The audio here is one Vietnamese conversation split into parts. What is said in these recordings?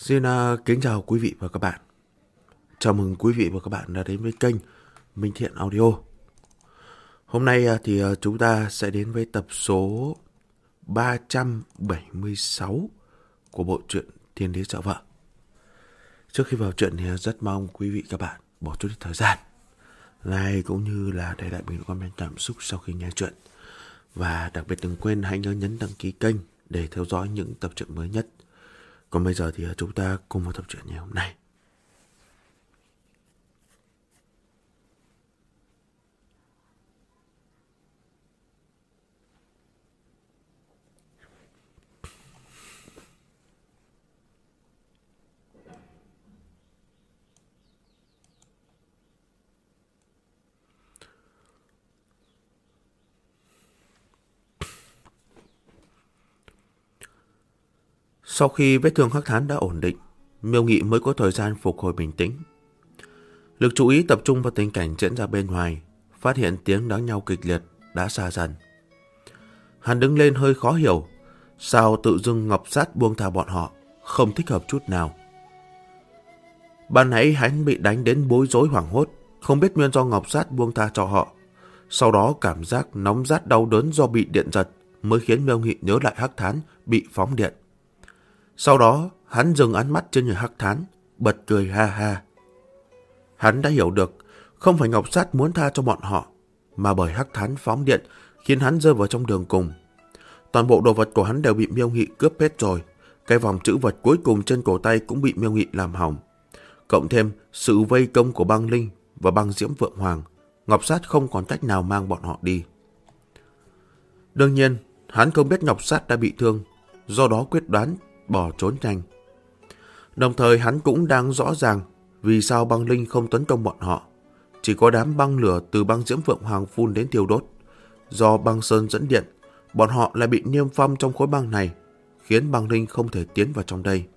Xin kính chào quý vị và các bạn. Chào mừng quý vị và các bạn đã đến với kênh Minh Thiện Audio. Hôm nay thì chúng ta sẽ đến với tập số 376 của bộ truyện Thiên Đế Sợ Vợ. Trước khi vào truyện thì rất mong quý vị các bạn bỏ chút thời gian like cũng như là để lại bình luận comment cảm xúc sau khi nghe truyện. Và đặc biệt đừng quên hãy nhớ nhấn đăng ký kênh để theo dõi những tập truyện mới nhất. Còn bây giờ thì chúng ta cùng vào tập truyện ngày hôm nay. Sau khi vết thương Hắc Thán đã ổn định, Miêu Nghị mới có thời gian phục hồi bình tĩnh. Lực chú ý tập trung vào tình cảnh diễn ra bên ngoài, phát hiện tiếng đánh nhau kịch liệt đã xa dần. Hắn đứng lên hơi khó hiểu, sao tự dưng Ngọc Sát buông tha bọn họ, không thích hợp chút nào. Ban nãy hắn bị đánh đến bối rối hoảng hốt, không biết nguyên do Ngọc Sát buông tha cho họ. Sau đó cảm giác nóng rát đau đớn do bị điện giật mới khiến Miêu Nghị nhớ lại Hắc Thán bị phóng điện. Sau đó, hắn dừng ánh mắt trên người Hắc Thán, bật cười ha ha. Hắn đã hiểu được, không phải Ngọc Sát muốn tha cho bọn họ, mà bởi Hắc Thán phóng điện khiến hắn rơi vào trong đường cùng. Toàn bộ đồ vật của hắn đều bị Miêu Nghị cướp hết rồi, cái vòng trữ vật cuối cùng trên cổ tay cũng bị Miêu Nghị làm hỏng. Cộng thêm sự vây công của Băng Linh và Băng Diễm Vượng Hoàng, Ngọc Sát không còn cách nào mang bọn họ đi. Đương nhiên, hắn không biết Ngọc Sát đã bị thương, do đó quyết đoán bỏ trốn nhanh. Đồng thời hắn cũng đang rõ ràng vì sao Băng Linh không tấn công bọn họ. Chỉ có đám băng lửa từ Băng Diễm Vượng Hoàng phun đến thiêu đốt. Do băng sơn dẫn điện, bọn họ lại bị niêm phong trong khối băng này, khiến Băng Linh không thể tiến vào trong đây.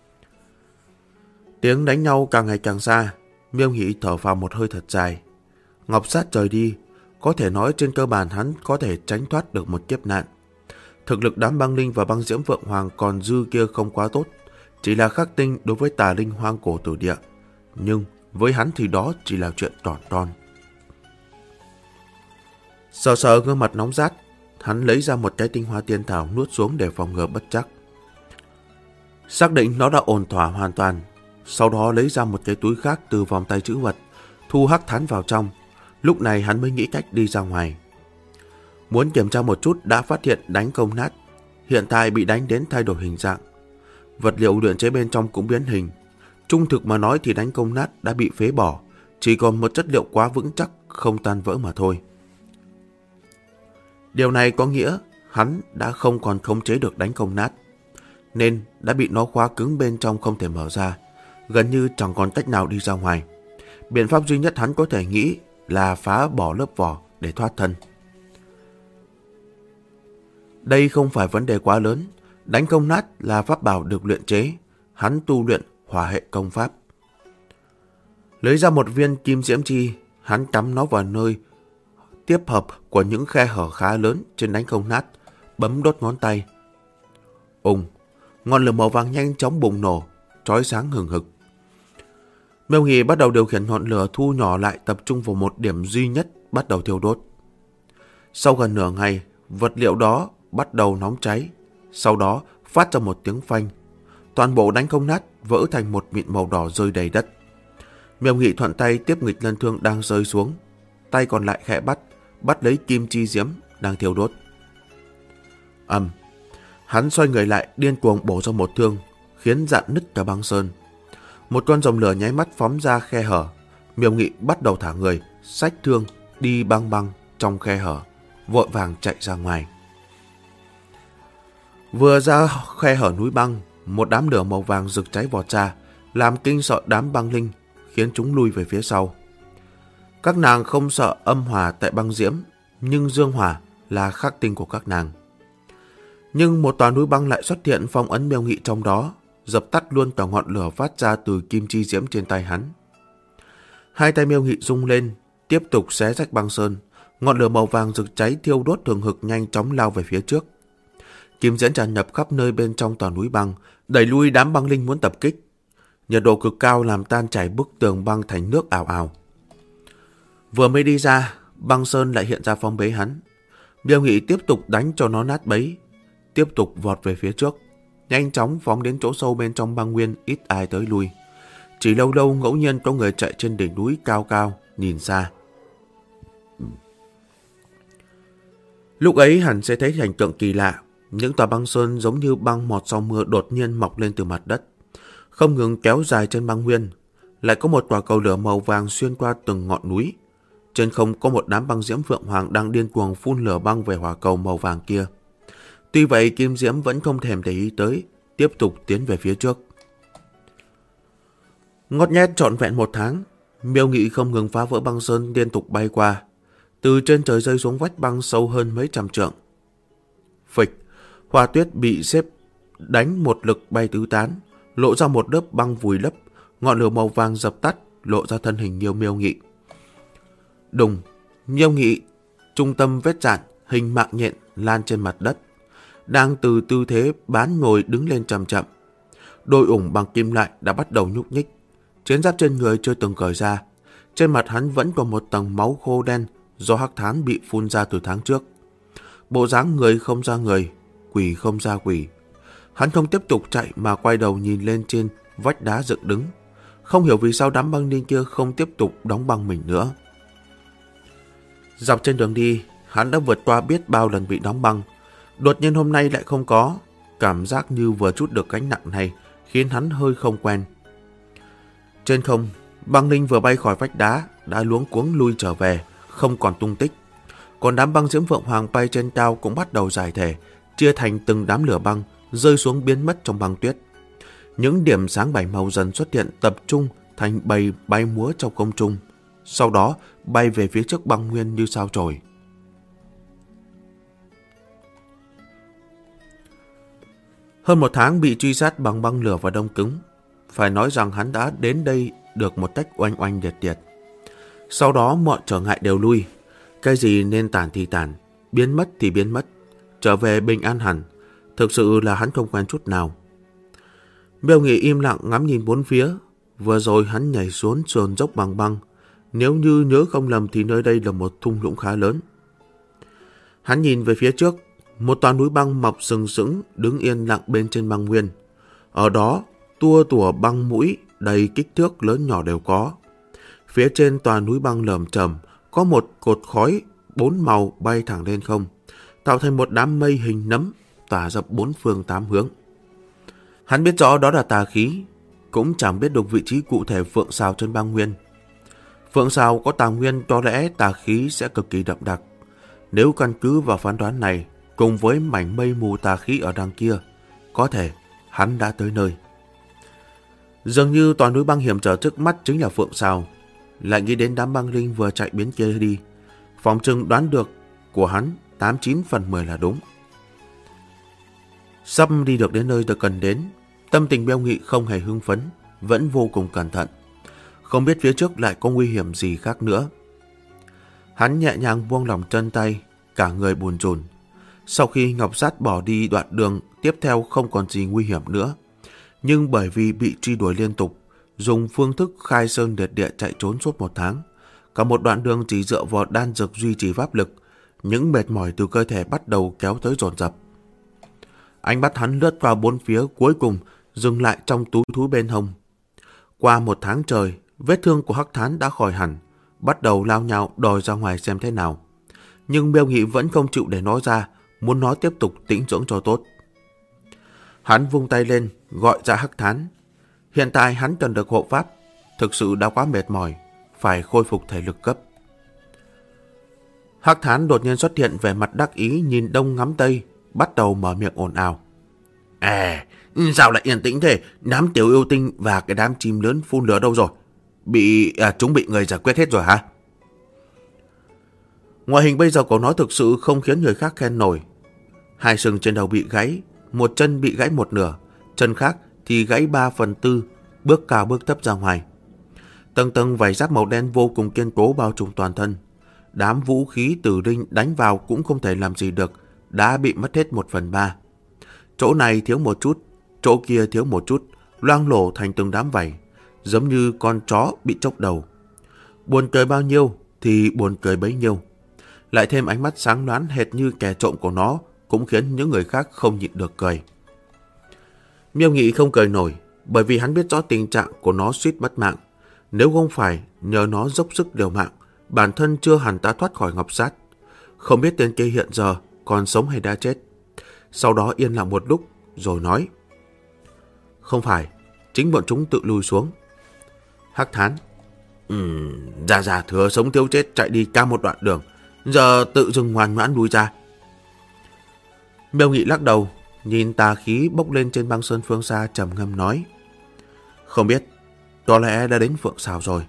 Tiếng đánh nhau càng ngày càng xa, Miêu Nghị thở phào một hơi thật dài. Ngọc Sát rời đi, có thể nói trên cơ bản hắn có thể tránh thoát được một kiếp nạn. Thực lực đám Băng Linh và Băng Diễm Vượng Hoàng còn dư kia không quá tốt, chỉ là khắc tinh đối với tà linh hoang cổ tử địa. Nhưng với hắn thì đó chỉ là chuyện tròn tròn. Sờ sờ gương mặt nóng rát, hắn lấy ra một cái tinh hoa tiên thảo nuốt xuống để phòng ngừa bất trắc. Xác định nó đã ổn thỏa hoàn toàn, sau đó lấy ra một cái túi khác từ vòng tay trữ vật, thu Hắc Thán vào trong. Lúc này hắn mới nghĩ cách đi ra ngoài. Muốn kiểm tra một chút đã phát hiện đánh công nát, hiện tại bị đánh đến thay đổi hình dạng. Vật liệu luyện chế bên trong cũng biến hình. Trung thực mà nói thì đánh công nát đã bị phế bỏ, chỉ còn một chất liệu quá vững chắc không tan vỡ mà thôi. Điều này có nghĩa hắn đã không còn khống chế được đánh công nát, nên đã bị nó khóa cứng bên trong không thể mở ra, gần như chẳng còn cách nào đi ra ngoài. Biện pháp duy nhất hắn có thể nghĩ là phá bỏ lớp vỏ để thoát thân. Đây không phải vấn đề quá lớn, đánh công nát là pháp bảo được luyện chế, hắn tu luyện hỏa hệ công pháp. Lấy ra một viên kim diễm chi, hắn cắm nó vào nơi tiếp hợp của những khe hở khá lớn trên đánh công nát, bấm đốt ngón tay. Ngọn lửa màu vàng nhanh chóng bùng nổ, chói sáng hừng hực. Miêu Nghị bắt đầu điều khiển ngọn lửa thu nhỏ lại, tập trung vào một điểm duy nhất, bắt đầu thiêu đốt. Sau gần nửa ngày, vật liệu đó bắt đầu nóng cháy, sau đó phát ra một tiếng phanh. Toàn bộ đánh công nát vỡ thành một mịn màu đỏ rơi đầy đất. Miêu Nghị thuận tay tiếp nghịch lân thương đang rơi xuống, tay còn lại khẽ bắt lấy kim chi diễm đang thiêu đốt. Hắn xoay người lại điên cuồng bổ ra một thương, khiến rạn nứt cả băng sơn. Một con rồng lửa nháy mắt phóng ra khe hở. Miêu Nghị bắt đầu thả người, xách thương đi băng trong khe hở, vội vàng chạy ra ngoài. Vừa ra khe hở núi băng, một đám lửa màu vàng rực cháy vọt ra, làm kinh sợ đám băng linh, khiến chúng lui về phía sau. Các nàng không sợ âm hỏa tại băng diễm, nhưng dương hỏa là khắc tinh của các nàng. Nhưng một tòa núi băng lại xuất hiện phong ấn Miêu Nghị trong đó, dập tắt luôn cả ngọn lửa phát ra từ kim chi diễm trên tay hắn. Hai tay Miêu Nghị rung lên, tiếp tục xé rách băng sơn. Ngọn lửa màu vàng rực cháy thiêu đốt thường hực nhanh chóng lao về phía trước. kim diễm tràn ngập khắp nơi bên trong tòa núi băng, đẩy lui đám băng linh muốn tập kích. Nhiệt độ cực cao làm tan chảy bức tường băng thành nước ào ào. Vừa mới đi ra, băng sơn lại hiện ra phong bế hắn. Miêu Nghị tiếp tục đánh cho nó nát bấy, tiếp tục vọt về phía trước, nhanh chóng phóng đến chỗ sâu bên trong băng nguyên, ít ai tới lui. Chỉ lâu lâu ngẫu nhiên có người chạy trên đỉnh núi cao cao, nhìn xa. Lúc ấy hẳn sẽ thấy cảnh tượng kỳ lạ. Những tòa băng sơn giống như băng mọt sau mưa đột nhiên mọc lên từ mặt đất, không ngừng kéo dài trên băng nguyên. Lại có một quả cầu lửa màu vàng xuyên qua từng ngọn núi. Trên không có một đám băng diễm phượng hoàng đang điên cuồng phun lửa băng về hỏa cầu màu vàng kia. Tuy vậy kim diễm vẫn không thèm để ý tới, tiếp tục tiến về phía trước. Ngót nghét trọn vẹn 1 tháng, Miêu Nghị không ngừng phá vỡ băng sơn liên tục bay qua, từ trên trời rơi xuống vách băng sâu hơn mấy trăm trượng. Phịch, Hoa Tuyết bị xếp đánh một lực bay tứ tán, lộ ra một lớp băng vùi lấp, ngọn lửa màu vàng dập tắt, lộ ra thân hình Miêu Nghị. Đùng, Miêu Nghị trung tâm vết rạn, hình mạng nhện lan trên mặt đất, đang từ tư thế bán ngồi đứng lên chậm chậm. Đôi ủng bằng kim loại đã bắt đầu nhúc nhích, chiến giáp trên người chưa từng cởi ra. Trên mặt hắn vẫn còn một tầng máu khô đen do hắc thán bị phun ra từ tháng trước. Bộ dáng người không ra người, quỷ không ra quỷ. Hắn không tiếp tục chạy mà quay đầu nhìn lên trên vách đá dựng đứng. Không hiểu vì sao đám băng linh kia không tiếp tục đóng băng mình nữa. Dọc trên đường đi, hắn đã vượt qua biết bao lần bị đóng băng. Đột nhiên hôm nay lại không có. Cảm giác như vừa trút được gánh nặng này khiến hắn hơi không quen. Trên không, băng linh vừa bay khỏi vách đá đã luống cuống lui trở về, không còn tung tích. Còn đám băng diễm phượng hoàng bay trên cao cũng bắt đầu giải thể, chia thành từng đám lửa băng, rơi xuống biến mất trong băng tuyết. Những điểm sáng 7 màu dần xuất hiện tập trung thành bầy bay múa trong không trung, sau đó bay về phía trước băng nguyên như sao chổi. Hơn 1 tháng bị truy sát bằng băng lửa và đông cứng, phải nói rằng hắn đã đến đây được một cách oanh oanh liệt liệt. Sau đó mọi trở ngại đều lui, cái gì nên tản thì tản, biến mất thì biến mất, trở về bình an hẳn. Thực sự là hắn không quen chút nào. Miêu Nghị im lặng ngắm nhìn bốn phía. Vừa rồi hắn nhảy xuống sườn dốc bằng băng, nếu như nhớ không lầm thì nơi đây là một thung lũng khá lớn. Hắn nhìn về phía trước, một toà núi băng mọc sừng sững đứng yên lặng bên trên băng nguyên. Ở đó tua tủa băng mũi đầy kích thước lớn nhỏ đều có. Phía trên tòa núi băng lởm chởm có một cột khói 4 màu bay thẳng lên không, tạo thành một đám mây hình nấm tỏa ra 4 phương 8 hướng. Hắn biết rõ đó là tà khí, cũng chẳng biết được vị trí cụ thể phượng sào trên băng nguyên. Phượng sào có tà nguyên, có lẽ tà khí sẽ cực kỳ đậm đặc. Nếu căn cứ vào phán đoán này, cùng với mảnh mây mù tà khí ở đằng kia, có thể hắn đã tới nơi. Dường như toàn núi băng hiểm trở trước mắt chính là phượng sào. Lại nghĩ đến đám băng linh vừa chạy biến kia đi, phòng trừng đoán được của hắn 89 phần 10 là đúng. Sắp đi được đến nơi được cần đến, tâm tình Miêu Nghị không hề hưng phấn, vẫn vô cùng cẩn thận. Không biết phía trước lại có nguy hiểm gì khác nữa. Hắn nhẹ nhàng buông lỏng chân tay, cả người bùn rùn. Sau khi Ngọc Sát bỏ đi đoạn đường tiếp theo không còn gì nguy hiểm nữa, nhưng bởi vì bị truy đuổi liên tục, dùng phương thức khai sơn liệt địa chạy trốn suốt 1 tháng, cả một đoạn đường chỉ dựa vào đan dược duy trì pháp lực, những mệt mỏi từ cơ thể bắt đầu kéo tới dồn dập. Ánh mắt hắn lướt qua bốn phía, cuối cùng dừng lại trong túi thú bên hông. Qua 1 tháng trời, vết thương của Hắc Thán đã khỏi hẳn, bắt đầu lao nhao đòi ra ngoài xem thế nào. Nhưng Miêu Nghị vẫn không chịu để nó ra, muốn nó tiếp tục tĩnh dưỡng cho tốt. Hắn vung tay lên, gọi ra Hắc Thán. Hiện tại hắn cần được hộ pháp, thực sự đã quá mệt mỏi, phải khôi phục thể lực cấp. Hắc Thán đột nhiên xuất hiện, vẻ mặt đắc ý nhìn đông ngắm tây, bắt đầu mở miệng ồn ào. Sao lại yên tĩnh thế? Đám tiểu yêu tinh và cái đám chim lớn phun lửa đâu rồi? Chúng bị người giải quyết hết rồi hả? Ngoại hình bây giờ của nó thực sự không khiến người khác khen nổi. 2 sừng trên đầu bị gãy, một chân bị gãy 1/2, chân khác thì gãy 3/4, bước cao bước thấp ra ngoài. Tầng tầng vảy giáp màu đen vô cùng kiên cố bao trùm toàn thân. Đám vũ khí tử linh đánh vào cũng không thể làm gì được, đã bị mất hết 1/3. Chỗ này thiếu một chút, chỗ kia thiếu một chút, loang lổ thành từng đám vảy, giống như con chó bị chốc đầu. Buồn cười bao nhiêu thì buồn cười bấy nhiêu. Lại thêm ánh mắt sáng loáng hệt như kẻ trộm của nó cũng khiến những người khác không nhịn được cười. Miêu Nghị không cười nổi, bởi vì hắn biết rõ tình trạng của nó suýt mất mạng. Nếu không phải nhờ nó dốc sức liều mạng, bản thân chưa hẳn đã thoát khỏi ngọc sát. Không biết tên kia hiện giờ còn sống hay đã chết. Sau đó yên lặng một lúc rồi nói: không phải, chính bọn chúng tự lui xuống. Hắc thán: Già thừa sống thiếu chết chạy đi cả một đoạn đường, giờ tự dưng ngoan ngoãn lui ra. Miêu Nghị lắc đầu, nhìn tà khí bốc lên trên băng sơn phương xa, trầm ngâm nói: không biết, có lẽ đã đến Phượng Sào rồi.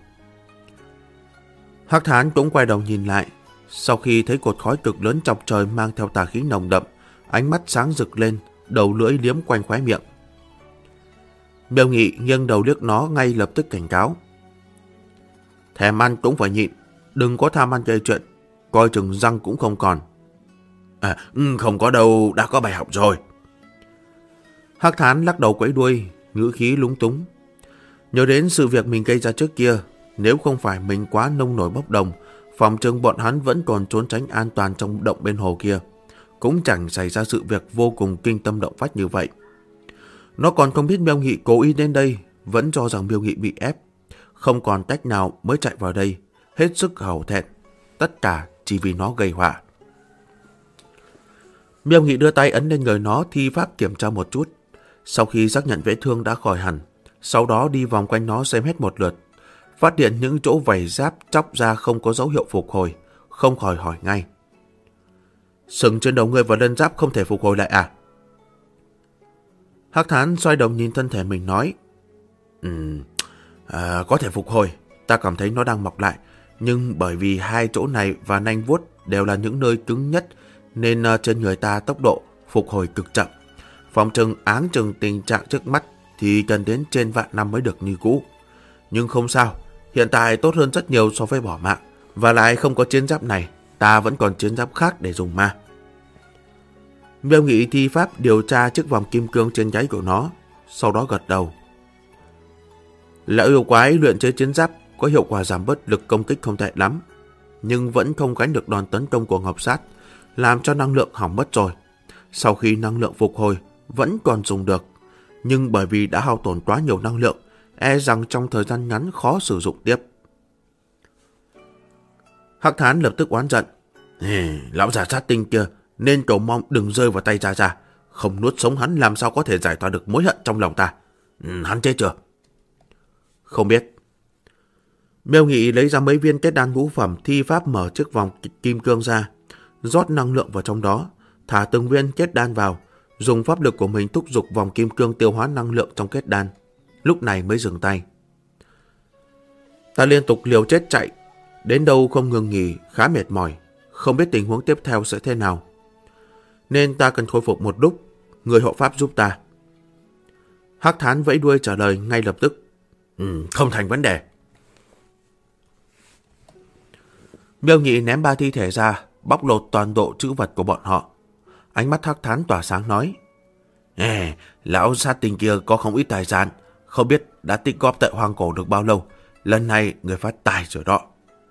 Hắc thán cũng quay đầu nhìn lại. Sau khi thấy cột khói cực lớn chọc trời mang theo tà khí nồng đậm, ánh mắt sáng rực lên, đầu lưỡi liếm quanh khóe miệng. Miêu Nghị nghiêng đầu liếc nó, ngay lập tức cảnh cáo: thèm ăn cũng phải nhịn, đừng có tham ăn gây chuyện, coi chừng răng cũng không còn. Không có đâu, đã có bài học rồi. Hắc thán lắc đầu quẫy đuôi, ngữ khí lúng túng. Nhớ đến sự việc mình gây ra trước kia, nếu không phải mình quá nông nổi bốc đồng, phòng trừng bọn hắn vẫn còn trốn tránh an toàn trong động bên hồ kia, cũng chẳng xảy ra sự việc vô cùng kinh tâm động phách như vậy. Nó còn không biết Miêu Nghị cố ý đến đây, vẫn cho rằng Miêu Nghị bị ép, không còn cách nào mới chạy vào đây, hết sức hổ thẹn, tất cả chỉ vì nó gây họa. Miêu Nghị đưa tay ấn lên người nó, thi pháp kiểm tra một chút. Sau khi xác nhận vết thương đã khỏi hẳn, sau đó đi vòng quanh nó xem hết một lượt, phát hiện những chỗ vảy giáp chóc ra không có dấu hiệu phục hồi, không khỏi hỏi ngay: sừng trên đầu ngươi và lân giáp không thể phục hồi lại à? Hắc thán xoay đầu nhìn thân thể mình nói: có thể phục hồi, ta cảm thấy nó đang mọc lại, nhưng bởi vì hai chỗ này và nanh vuốt đều là những nơi cứng nhất, nên trên người ta tốc độ phục hồi cực chậm. Phòng trừng áng chừng tình trạng trước mắt thì cần đến trên vạn năm mới được như cũ. Nhưng không sao, hiện tại tốt hơn rất nhiều so với bỏ mạng, và lại không có chiến giáp này, ta vẫn còn chiến giáp khác để dùng mà. Miêu Nghị thi pháp điều tra chiếc vòng kim cương trên gáy của nó, sau đó gật đầu. Lão yêu quái luyện chế chiến giáp có hiệu quả giảm bớt lực công kích không tệ lắm, nhưng vẫn không gánh được đòn tấn công của ngọc sát, làm cho năng lượng hỏng mất rồi. Sau khi năng lượng phục hồi vẫn còn dùng được, nhưng bởi vì đã hao tổn quá nhiều năng lượng, e rằng trong thời gian ngắn khó sử dụng tiếp. Hắc thán lập tức oán giận: lão già sát tinh kia nên cầu mong đừng rơi vào tay Ra, không nuốt sống hắn làm sao có thể giải tỏa được mối hận trong lòng ta. Hắn chết chưa? Không biết. Miêu Nghị lấy ra mấy viên kết đan ngũ phẩm, thi pháp mở chiếc vòng kim cương ra, rót năng lượng vào trong đó, thả từng viên kết đan vào, dùng pháp lực của mình thúc giục vòng kim cương tiêu hóa năng lượng trong kết đan, lúc này mới dừng tay. Ta liên tục liều chết chạy, đến đâu không ngừng nghỉ, khá mệt mỏi, không biết tình huống tiếp theo sẽ thế nào, nên ta cần khôi phục một lúc, người hộ pháp giúp ta. Hắc thán vẫy đuôi trả lời ngay lập tức: không thành vấn đề. Miêu Nghị ném 3 thi thể ra, bóc lột toàn bộ trữ vật của bọn họ. Ánh mắt Hắc thán tỏa sáng nói: lão sát tinh kia có không ít tài sản, không biết đã tích góp tại hoang cổ được bao lâu, lần này người phát tài rồi đó.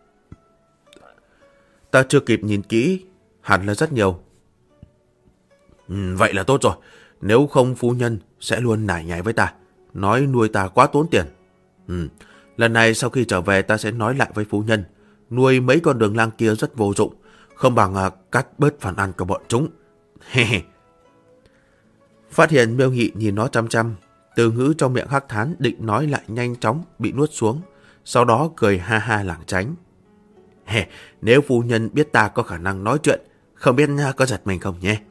Ta chưa kịp nhìn kỹ, hẳn là rất nhiều. Vậy là tốt rồi, nếu không phu nhân sẽ luôn nải nhải với ta, nói nuôi ta quá tốn tiền. Lần này sau khi trở về ta sẽ nói lại với phu nhân, nuôi mấy con đường lang kia rất vô dụng, không bằng cắt bớt phần ăn của bọn chúng. Phát hiện Miêu Nghị nhìn nó chăm chăm, từ ngữ trong miệng Hắc thán định nói lại nhanh chóng bị nuốt xuống, sau đó cười ha ha lảng tránh. Nếu phu nhân biết ta có khả năng nói chuyện, không biết có giật mình không nhé?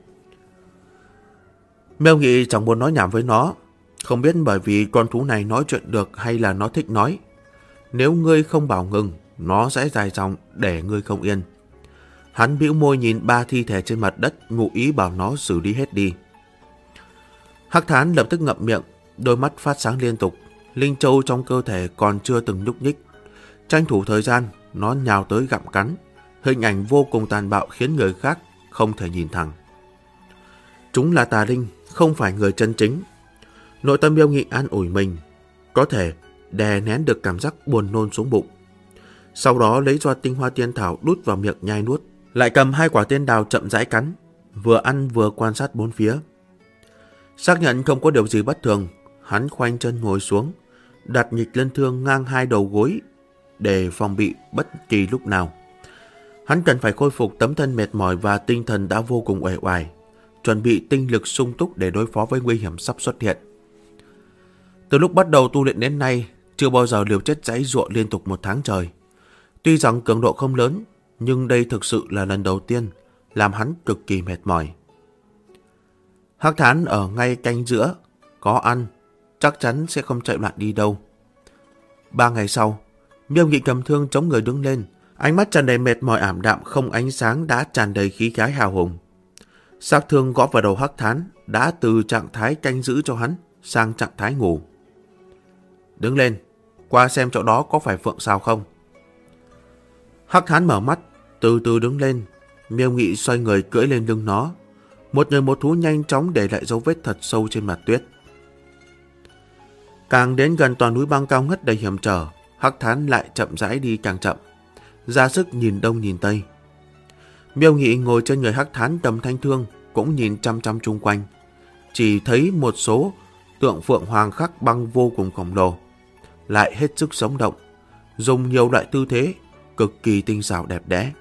Miêu Nghị chẳng muốn nói nhảm với nó, không biết bởi vì con thú này nói chuyện được hay là nó thích nói. Nếu ngươi không bảo ngừng, nó sẽ dài dòng để ngươi không yên. Hắn bĩu môi nhìn 3 thi thể trên mặt đất, ngụ ý bảo nó xử lý hết đi. Hắc thán lập tức ngậm miệng, đôi mắt phát sáng liên tục, linh châu trong cơ thể còn chưa từng nhúc nhích. Tranh thủ thời gian, nó nhào tới gặm cắn, hình ảnh vô cùng tàn bạo khiến người khác không thể nhìn thẳng. chúng là tà linh, không phải người chân chính. Nội tâm Miêu Nghị an ủi mình, có thể đè nén được cảm giác buồn nôn xuống bụng. Sau đó lấy ra tinh hoa tiên thảo đút vào miệng nhai nuốt, lại cầm 2 quả tiên đào chậm rãi cắn, vừa ăn vừa quan sát bốn phía. Xác nhận không có điều gì bất thường, hắn khoanh chân ngồi xuống, đặt nghịch lân thương ngang 2 đầu gối để phòng bị bất kỳ lúc nào. Hắn cần phải khôi phục tấm thân mệt mỏi và tinh thần đã vô cùng uể oải, chuẩn bị tinh lực sung túc để đối phó với nguy hiểm sắp xuất hiện. Từ lúc bắt đầu tu luyện đến nay, chưa bao giờ liều chết giãy giụa liên tục 1 tháng trời. Tuy rằng cường độ không lớn, nhưng đây thực sự là lần đầu tiên làm hắn cực kỳ mệt mỏi. Hắc Thán ở ngay canh giữa, có ăn, chắc chắn sẽ không chạy loạn đi đâu. 3 ngày sau, Miêu Nghị cầm thương chống người đứng lên, ánh mắt tràn đầy mệt mỏi ảm đạm không ánh sáng đã tràn đầy khí khái hào hùng. Xác thương gõ vào đầu Hắc Thán đã từ trạng thái canh giữ cho hắn sang trạng thái ngủ. Đứng lên, qua xem chỗ đó có phải phượng sao không. Hắc Thán mở mắt, từ từ đứng lên. Miêu Nghị xoay người cưỡi lên lưng nó. Một người một thú nhanh chóng để lại dấu vết thật sâu trên mặt tuyết. Càng đến gần toàn núi băng cao ngất đầy hiểm trở, Hắc Thán lại chậm rãi đi càng chậm, ra sức nhìn đông nhìn tây. Miêu Nghị ngồi trên người Hắc Thán cầm thanh thương, cũng nhìn chăm chăm chung quanh. Chỉ thấy một số tượng phượng hoàng khắc băng vô cùng khổng lồ, lại hết sức sống động, dùng nhiều loại tư thế cực kỳ tinh xảo đẹp đẽ.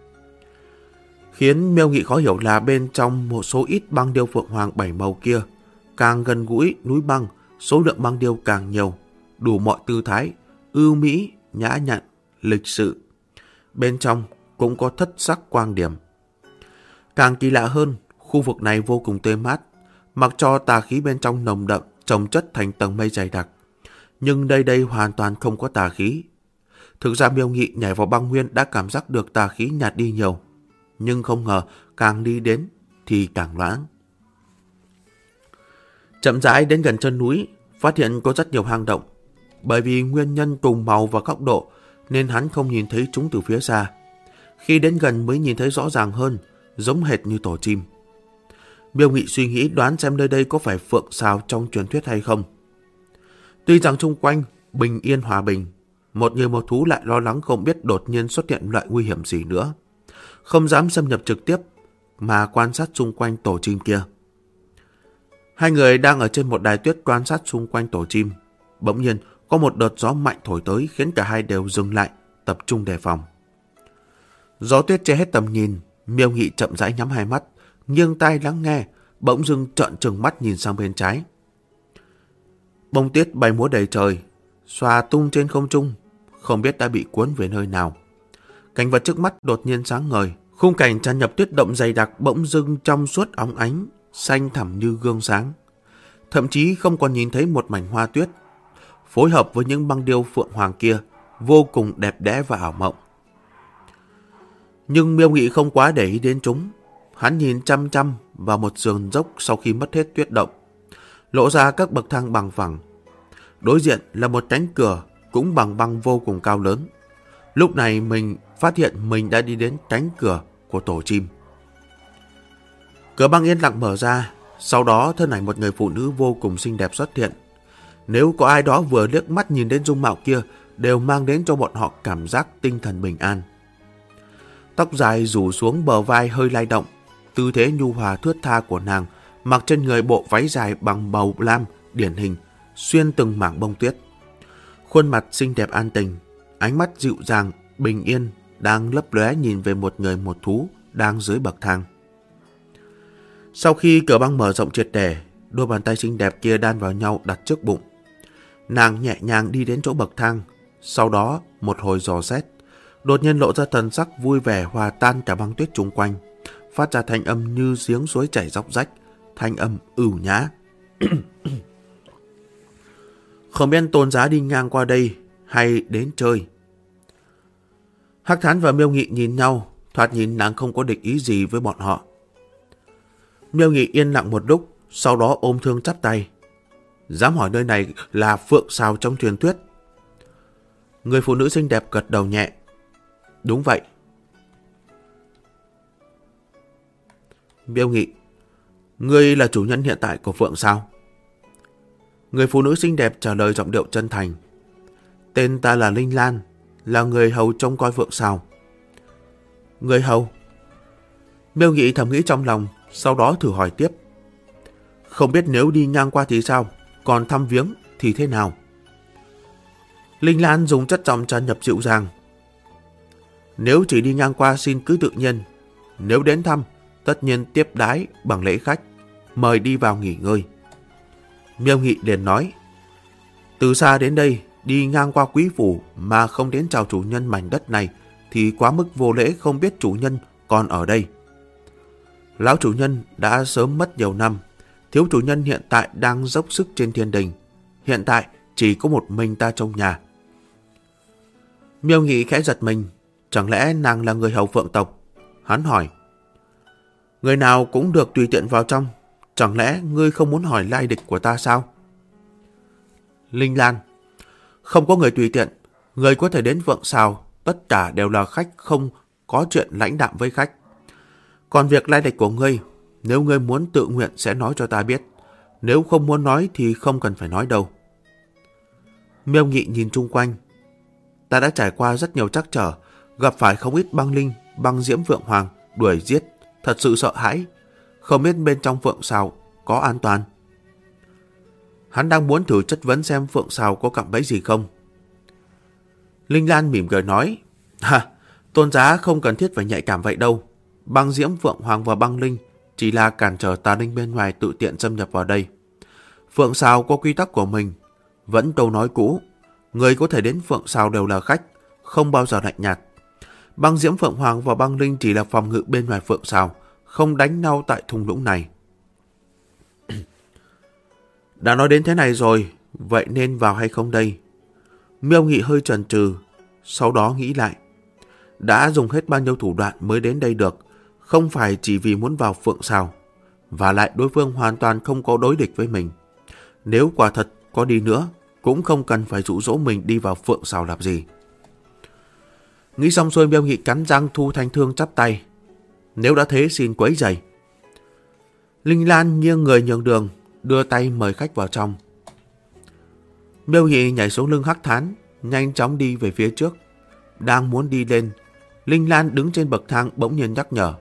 Khiến Miêu Nghị khó hiểu là bên trong một số ít băng điêu phượng hoàng 7 màu kia, càng gần gũi núi băng, số lượng băng điêu càng nhiều, đủ mọi tư thái, ưu mỹ, nhã nhặn, lịch sự. Bên trong cũng có thất sắc quang điểm. Càng kỳ lạ hơn, khu vực này vô cùng tươi mát, mặc cho tà khí bên trong nồng đậm, chồng chất thành tầng mây dày đặc. Nhưng đây hoàn toàn không có tà khí. Thực ra Miêu Nghị nhảy vào băng nguyên đã cảm giác được tà khí nhạt đi nhiều, nhưng không ngờ càng đi đến thì càng loãng. Chậm rãi đến gần chân núi, phát hiện có rất nhiều hang động. Bởi vì nguyên nhân cùng màu và góc độ nên hắn không nhìn thấy chúng từ phía xa. Khi đến gần mới nhìn thấy rõ ràng hơn, giống hệt như tổ chim. Miêu Nghị suy nghĩ đoán xem nơi đây có phải phượng sao trong truyền thuyết hay không. Tuy rằng xung quanh bình yên hòa bình, một người một thú lại lo lắng không biết đột nhiên xuất hiện loại nguy hiểm gì nữa, không dám xâm nhập trực tiếp mà quan sát xung quanh tổ chim kia. Hai người đang ở trên một đài tuyết quan sát xung quanh tổ chim. Bỗng nhiên có một đợt gió mạnh thổi tới khiến cả hai đều dừng lại, tập trung đề phòng. Gió tuyết che hết tầm nhìn, Miêu Nghị chậm rãi nhắm hai mắt, nghiêng tai lắng nghe, bỗng dưng trợn trừng mắt nhìn sang bên trái. Bông tuyết bay múa đầy trời, xòa tung trên không trung, không biết đã bị cuốn về nơi nào. Cảnh vật trước mắt đột nhiên sáng ngời, khung cảnh tràn ngập tuyết động dày đặc bỗng dưng trong suốt óng ánh, xanh thẳm như gương sáng. Thậm chí không còn nhìn thấy một mảnh hoa tuyết, phối hợp với những băng điêu phượng hoàng kia, vô cùng đẹp đẽ và ảo mộng. Nhưng Miêu Nghị không quá để ý đến chúng. Hắn nhìn chăm chăm vào một sườn dốc sau khi mất hết tuyết động, lộ ra các bậc thang bằng phẳng. Đối diện là một cánh cửa cũng bằng băng vô cùng cao lớn. Lúc này mình phát hiện mình đã đi đến cánh cửa của tổ chim. Cửa băng yên lặng mở ra, sau đó thân ảnh một người phụ nữ vô cùng xinh đẹp xuất hiện. Nếu có ai đó vừa liếc mắt nhìn đến dung mạo kia, đều mang đến cho bọn họ cảm giác tinh thần bình an. Tóc dài rủ xuống bờ vai hơi lay động, tư thế nhu hòa thướt tha của nàng, mặc trên người bộ váy dài bằng màu lam điển hình, xuyên từng mảng bông tuyết. Khuôn mặt xinh đẹp an tình, ánh mắt dịu dàng, bình yên, đang lấp lóe nhìn về một người một thú đang dưới bậc thang. Sau khi cửa băng mở rộng triệt để, đôi bàn tay xinh đẹp kia đan vào nhau đặt trước bụng. Nàng nhẹ nhàng đi đến chỗ bậc thang, sau đó một hồi dò xét, đột nhiên lộ ra thần sắc vui vẻ hòa tan cả băng tuyết chung quanh, phát ra thanh âm như giếng suối chảy róc rách, thanh âm ửu nhã. Không biết Tôn Giá đi ngang qua đây hay đến chơi. Hắc Thán và Miêu Nghị nhìn nhau, thoạt nhìn nàng không có địch ý gì với bọn họ. Miêu Nghị yên lặng một lúc, sau đó ôm thương chắp tay. Dám hỏi nơi này là phượng sao trong truyền thuyết? Người phụ nữ xinh đẹp gật đầu nhẹ. Đúng vậy. Miêu Nghị, Ngươi là chủ nhân hiện tại của Phượng sao? Người phụ nữ xinh đẹp trả lời giọng điệu chân thành. Tên ta là Linh Lan, là người hầu trông coi Phượng sao. Người hầu? Miêu Nghị thầm nghĩ trong lòng, sau đó thử hỏi tiếp. Không biết nếu đi ngang qua thì sao, còn thăm viếng thì thế nào? Linh Lan dùng chất giọng tràn nhập dịu dàng. Nếu chỉ đi ngang qua xin cứ tự nhiên, nếu đến thăm, tất nhiên tiếp đái bằng lễ khách, mời đi vào nghỉ ngơi. Miêu Nghị liền nói, từ xa đến đây, đi ngang qua quý phủ mà không đến chào chủ nhân mảnh đất này thì quá mức vô lễ, không biết chủ nhân còn ở đây. Lão chủ nhân đã sớm mất nhiều năm, thiếu chủ nhân hiện tại đang dốc sức trên thiên đình. Hiện tại chỉ có một mình ta trong nhà. Miêu Nghị khẽ giật mình, chẳng lẽ nàng là người hầu Phượng tộc? Hắn hỏi, người nào cũng được tùy tiện vào trong, chẳng lẽ ngươi không muốn hỏi lai lịch của ta sao? Linh Lan, không có người tùy tiện, người có thể đến Phượng Sào, tất cả đều là khách, không có chuyện lãnh đạm với khách. Còn việc lai lịch của ngươi, nếu ngươi muốn tự nguyện sẽ nói cho ta biết, nếu không muốn nói thì không cần phải nói đâu. Miêu Nghị nhìn chung quanh. Ta đã trải qua rất nhiều trắc trở, gặp phải không ít băng linh, băng diễm Phượng Hoàng, đuổi giết, thật sự sợ hãi. Không biết bên trong Phượng Sào có an toàn. Hắn đang muốn thử chất vấn xem Phượng Sào có cạm bẫy gì không. Linh Lan mỉm cười nói, tôn giá không cần thiết phải nhạy cảm vậy đâu. Băng diễm Phượng Hoàng và băng linh chỉ là cản trở tà linh bên ngoài tự tiện xâm nhập vào đây. Phượng Sào có quy tắc của mình. Vẫn câu nói cũ, người có thể đến Phượng Sào đều là khách, không bao giờ lạnh nhạt. Băng diễm Phượng Hoàng và băng linh chỉ là phòng ngự bên ngoài Phượng Sào, không đánh nhau tại thung lũng này. Đã nói đến thế này rồi, vậy nên vào hay không đây? Miêu Nghị hơi chần chừ, sau đó nghĩ lại. Đã dùng hết bao nhiêu thủ đoạn mới đến đây được, không phải chỉ vì muốn vào Phượng Sào. Và lại đối phương hoàn toàn không có đối địch với mình. Nếu quả thật có đi nữa, cũng không cần phải dụ dỗ mình đi vào Phượng Sào làm gì. Nghĩ xong xuôi, Miêu Nghị cắn răng thu thanh thương chắp tay. Nếu đã thế xin quấy rầy. Linh Lan nghiêng người nhường đường, đưa tay mời khách vào trong. Miêu Nghị nhảy xuống lưng Hắc Thán, nhanh chóng đi về phía trước. Đang muốn đi lên, Linh Lan đứng trên bậc thang bỗng nhiên nhắc nhở.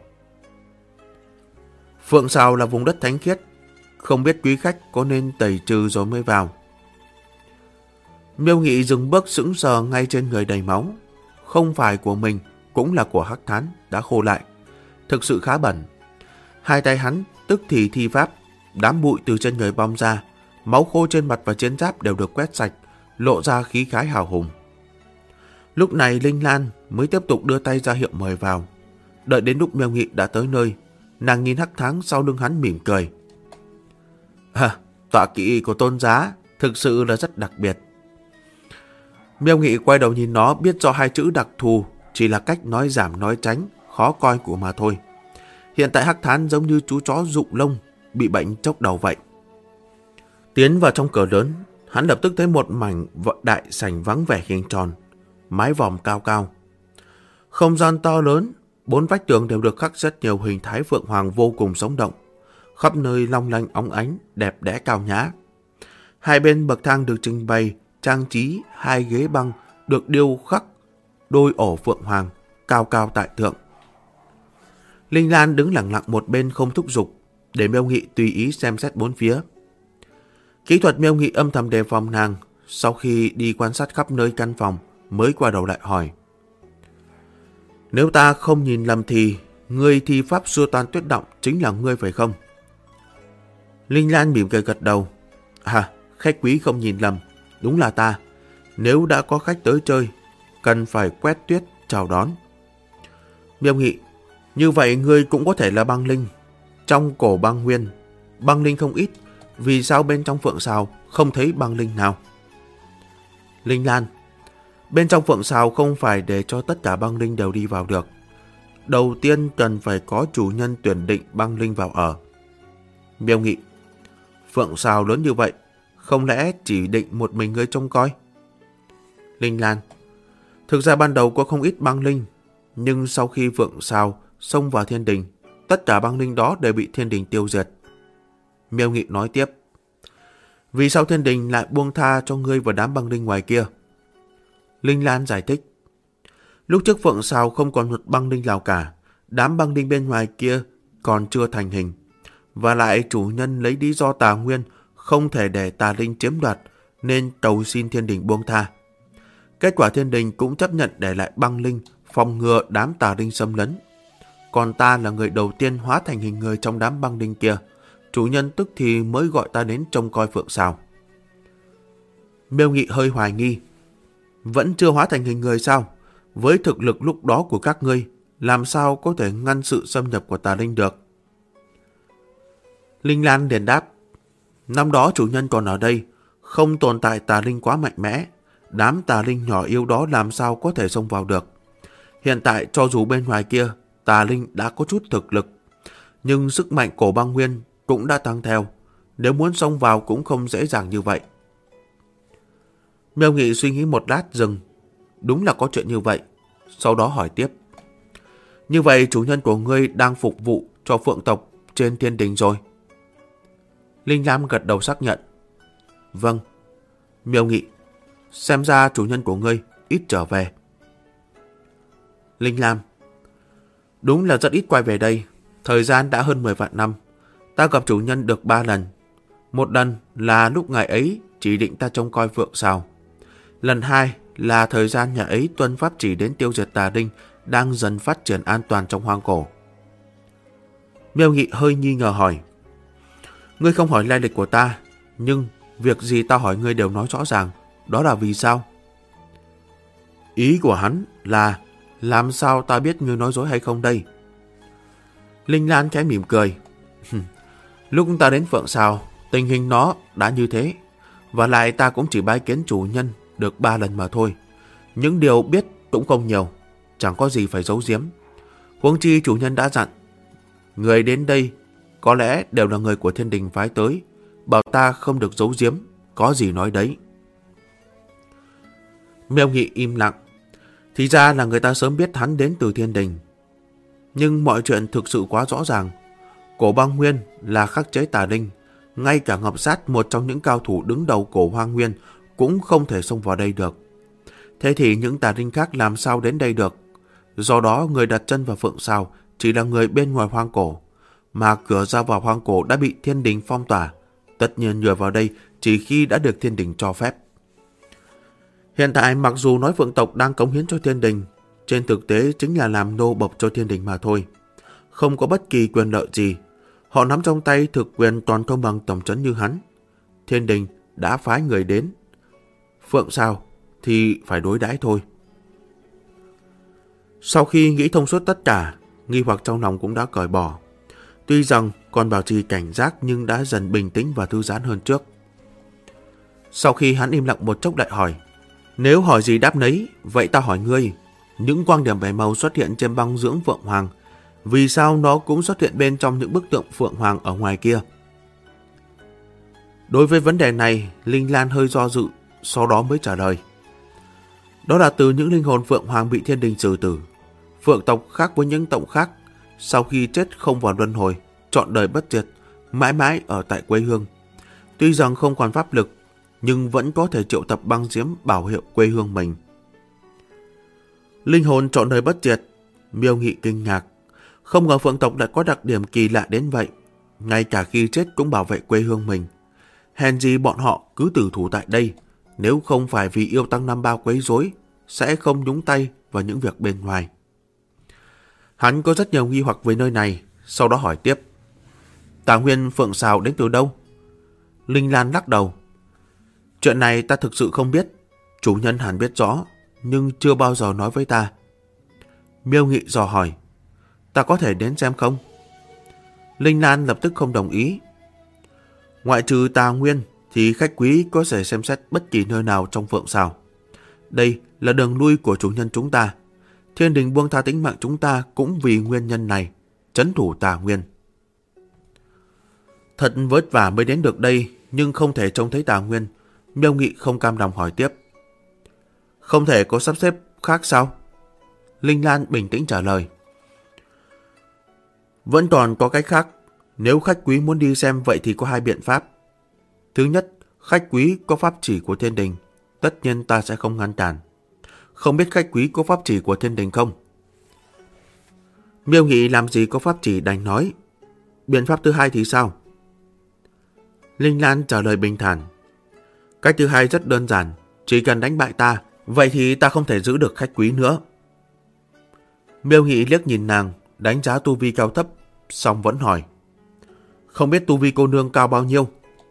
Phượng Sào là vùng đất thánh khiết, không biết quý khách có nên tẩy trừ rồi mới vào. Miêu Nghị dừng bước sững sờ ngay trên người đầy máu. Không phải của mình, cũng là của Hắc Thán, đã khô lại. Thực sự khá bẩn. Hai tay hắn tức thì thi pháp, đám bụi từ trên người bong ra, máu khô trên mặt và trên giáp đều được quét sạch, lộ ra khí khái hào hùng. Lúc này Linh Lan mới tiếp tục đưa tay ra hiệu mời vào. Đợi đến lúc Miêu Nghị đã tới nơi, nàng nhìn Hắc Thán sau lưng hắn mỉm cười. Tọa kỵ của tôn giá thực sự là rất đặc biệt. Miêu Nghị quay đầu nhìn nó, biết do hai chữ đặc thù chỉ là cách nói giảm nói tránh, khó coi của mà thôi. Hiện tại Hắc Thán giống như chú chó rụng lông, bị bệnh chốc đầu vậy. Tiến vào trong cửa lớn, hắn lập tức thấy một mảnh đại sảnh vắng vẻ hình tròn, mái vòm cao cao. Không gian to lớn, bốn vách tường đều được khắc rất nhiều hình thái Phượng Hoàng vô cùng sống động, khắp nơi long lanh óng ánh, đẹp đẽ cao nhã. Hai bên bậc thang được trình bày, trang trí hai ghế băng được điêu khắc đôi ổ Phượng Hoàng, cao cao tại thượng. Linh Lan đứng lặng lặng một bên không thúc giục, để Miêu Nghị tùy ý xem xét bốn phía. Kỹ thuật Miêu Nghị âm thầm đề phòng nàng, sau khi đi quan sát khắp nơi căn phòng, mới qua đầu lại hỏi. Nếu ta không nhìn lầm thì, người thi pháp xua tan tuyết động chính là ngươi phải không? Linh Lan mỉm cười gật đầu. Khách quý không nhìn lầm, đúng là ta. Nếu đã có khách tới chơi, cần phải quét tuyết chào đón. Miêu Nghị, như vậy ngươi cũng có thể là băng linh. Trong cổ băng nguyên, băng linh không ít, vì sao bên trong Phượng Sào không thấy băng linh nào? Linh Lan, bên trong Phượng Sào không phải để cho tất cả băng linh đều đi vào được. Đầu tiên cần phải có chủ nhân tuyển định băng linh vào ở. Miêu Nghị, Phượng Sào lớn như vậy, không lẽ chỉ định một mình ngươi trông coi? Linh Lan, thực ra ban đầu có không ít băng linh, nhưng sau khi Phượng Sào xông vào thiên đình, tất cả băng linh đó đều bị thiên đình tiêu diệt. Miêu Nghị nói tiếp. Vì sao thiên đình lại buông tha cho ngươi và đám băng linh ngoài kia? Linh Lan giải thích. Lúc trước Phượng Sào không còn một băng linh nào cả. Đám băng linh bên ngoài kia còn chưa thành hình. Và lại chủ nhân lấy lý do Tà Nguyên không thể để tà linh chiếm đoạt, nên cầu xin thiên đình buông tha. Kết quả thiên đình cũng chấp nhận để lại băng linh, phòng ngừa đám tà linh xâm lấn. Còn ta là người đầu tiên hóa thành hình người trong đám băng linh kia. Chủ nhân tức thì mới gọi ta đến trông coi Phượng Sào. Miêu Nghị hơi hoài nghi. Vẫn chưa hóa thành hình người sao? Với thực lực lúc đó của các ngươi, làm sao có thể ngăn sự xâm nhập của tà linh được? Linh Lan liền đáp. Năm đó chủ nhân còn ở đây, không tồn tại tà linh quá mạnh mẽ. Đám tà linh nhỏ yếu đó làm sao có thể xông vào được. Hiện tại cho dù bên ngoài kia tà linh đã có chút thực lực, nhưng sức mạnh cổ băng nguyên cũng đã tăng theo. Nếu muốn xông vào cũng không dễ dàng như vậy. Miêu Nghị suy nghĩ một lát dừng. Đúng là có chuyện như vậy. Sau đó hỏi tiếp. Như vậy chủ nhân của ngươi đang phục vụ cho phượng tộc trên thiên đình rồi? Linh Lam gật đầu xác nhận. Vâng. Miêu Nghị. Xem ra chủ nhân của ngươi ít trở về. Linh Lam. Đúng là rất ít quay về đây. Thời gian đã hơn 10 vạn năm. Ta gặp chủ nhân được 3 lần. Một lần là lúc ngài ấy chỉ định ta trông coi Phượng Sào. Lần 2 là thời gian nhà ấy tuân pháp chỉ đến tiêu diệt tà linh đang dần phát triển an toàn trong hoang cổ. Miêu Nghị hơi nghi ngờ hỏi. Ngươi không hỏi lai lịch của ta, nhưng việc gì ta hỏi ngươi đều nói rõ ràng. Đó là vì sao? Ý của hắn là làm sao ta biết ngươi nói dối hay không đây? Linh Lan khẽ mỉm cười. Lúc ta đến Phượng Sào, tình hình nó đã như thế. Và lại ta cũng chỉ bái kiến chủ nhân được 3 lần mà thôi. Những điều biết cũng không nhiều, chẳng có gì phải giấu giếm. Huống chi chủ nhân đã dặn, người đến đây có lẽ đều là người của thiên đình phái tới, bảo ta không được giấu giếm, có gì nói đấy. Miêu Nghị im lặng. Thì ra là người ta sớm biết hắn đến từ thiên đình. Nhưng mọi chuyện thực sự quá rõ ràng. Cổ băng nguyên là khắc chế tà linh. Ngay cả Ngọc Sát, một trong những cao thủ đứng đầu cổ hoang nguyên, cũng không thể xông vào đây được. Thế thì những tà linh khác làm sao đến đây được? Do đó người đặt chân vào Phượng Sào chỉ là người bên ngoài hoang cổ. Mà cửa ra vào hoang cổ đã bị thiên đình phong tỏa. Tất nhiên người vào đây chỉ khi đã được thiên đình cho phép. Hiện tại mặc dù nói Phượng tộc đang cống hiến cho thiên đình, trên thực tế chính là làm nô bộc cho thiên đình mà thôi. Không có bất kỳ quyền lợi gì. Họ nắm trong tay thực quyền toàn công bằng tổng trấn như hắn. Thiên đình đã phái người đến. Phượng Sào thì phải đối đãi thôi. Sau khi nghĩ thông suốt tất cả, nghi hoặc trong lòng cũng đã cởi bỏ. Tuy rằng còn bảo trì cảnh giác nhưng đã dần bình tĩnh và thư giãn hơn trước. Sau khi hắn im lặng một chốc lại hỏi. Nếu hỏi gì đáp nấy, vậy ta hỏi ngươi. Những quang điểm bảy màu xuất hiện trên băng dưỡng Phượng Hoàng, vì sao nó cũng xuất hiện bên trong những bức tượng Phượng Hoàng ở ngoài kia? Đối với vấn đề này, Linh Lan hơi do dự, sau đó mới trả lời. Đó là từ những linh hồn Phượng Hoàng bị thiên đình xử tử. Phượng tộc khác với những tộc khác, sau khi chết không vào luân hồi, trọn đời bất diệt, mãi mãi ở tại quê hương. Tuy rằng không còn pháp lực, nhưng vẫn có thể triệu tập băng diễm bảo hiệu quê hương mình. Linh hồn trọn đời bất diệt. Miêu Nghị kinh ngạc. Không ngờ Phượng tộc lại có đặc điểm kỳ lạ đến vậy. Ngay cả khi chết cũng bảo vệ quê hương mình. Hèn gì bọn họ cứ tử thủ tại đây. Nếu không phải vì yêu tăng năm bao quấy rối, sẽ không nhúng tay vào những việc bên ngoài. Hắn có rất nhiều nghi hoặc về nơi này. Sau đó hỏi tiếp. Tà nguyên Phượng Sào đến từ đâu? Linh Lan lắc đầu. Chuyện này ta thực sự không biết. Chủ nhân hẳn biết rõ, nhưng chưa bao giờ nói với ta. Miêu Nghị dò hỏi. Ta có thể đến xem không? Linh Lan lập tức không đồng ý. Ngoại trừ Tà Nguyên thì khách quý có thể xem xét bất kỳ nơi nào trong Phượng Sào. Đây là đường lui của chủ nhân chúng ta. Thiên đình buông tha tính mạng chúng ta cũng vì nguyên nhân này, trấn thủ Tà Nguyên. Thật vất vả mới đến được đây, nhưng không thể trông thấy Tà Nguyên. Miêu Nghị không cam lòng hỏi tiếp. Không thể có sắp xếp khác sao? Linh Lan bình tĩnh trả lời. Vẫn còn có cách khác. Nếu khách quý muốn đi xem vậy thì có hai biện pháp. Thứ nhất, khách quý có pháp chỉ của thiên đình, tất nhiên ta sẽ không ngăn cản. Không biết khách quý có pháp chỉ của thiên đình không? Miêu Nghị làm gì có pháp chỉ đành nói. Biện pháp thứ hai thì sao? Linh Lan trả lời bình thản. Cách thứ hai rất đơn giản, chỉ cần đánh bại ta, vậy thì ta không thể giữ được khách quý nữa. Miêu Nghị liếc nhìn nàng, đánh giá tu vi cao thấp, xong vẫn hỏi. Không biết tu vi cô nương cao bao nhiêu?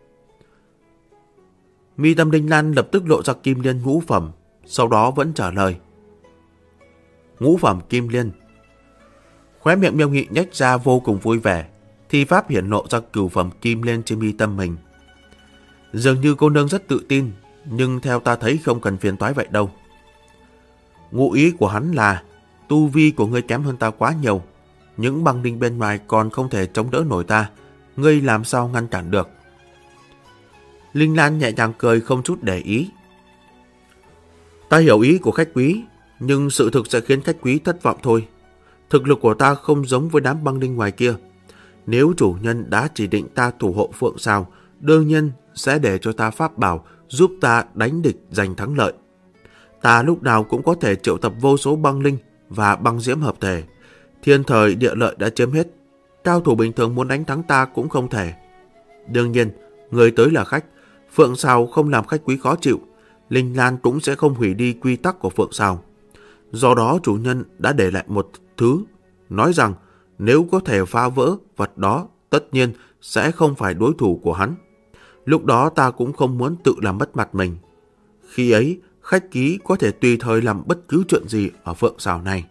Mi tâm Linh Lan lập tức lộ ra kim liên ngũ phẩm, sau đó vẫn trả lời. Ngũ phẩm kim liên. Khóe miệng Miêu Nghị nhếch ra vô cùng vui vẻ, thi pháp hiển lộ ra cửu phẩm kim liên trên mi tâm mình. Dường như cô nương rất tự tin, nhưng theo ta thấy không cần phiền toái vậy đâu. Ngụ ý của hắn là tu vi của ngươi kém hơn ta quá nhiều, những băng đinh bên ngoài còn không thể chống đỡ nổi ta, ngươi làm sao ngăn cản được? Linh Lan nhẹ nhàng cười không chút để ý. Ta hiểu ý của khách quý, nhưng sự thực sẽ khiến khách quý thất vọng thôi. Thực lực của ta không giống với đám băng đinh ngoài kia. Nếu chủ nhân đã chỉ định ta thủ hộ Phượng Sào, đương nhiên sẽ để cho ta pháp bảo giúp ta đánh địch giành thắng lợi. Ta lúc nào cũng có thể triệu tập vô số băng linh và băng diễm hợp thể. Thiên thời địa lợi đã chiếm hết, cao thủ bình thường muốn đánh thắng ta cũng không thể. Đương nhiên, người tới là khách, Phượng Sào không làm khách quý khó chịu, Linh Lan cũng sẽ không hủy đi quy tắc của Phượng Sào. Do đó chủ nhân đã để lại một thứ, nói rằng nếu có thể phá vỡ vật đó, tất nhiên sẽ không phải đối thủ của hắn. Lúc đó ta cũng không muốn tự làm mất mặt mình. Khi ấy, khách quý có thể tùy thời làm bất cứ chuyện gì ở Phượng Sào này.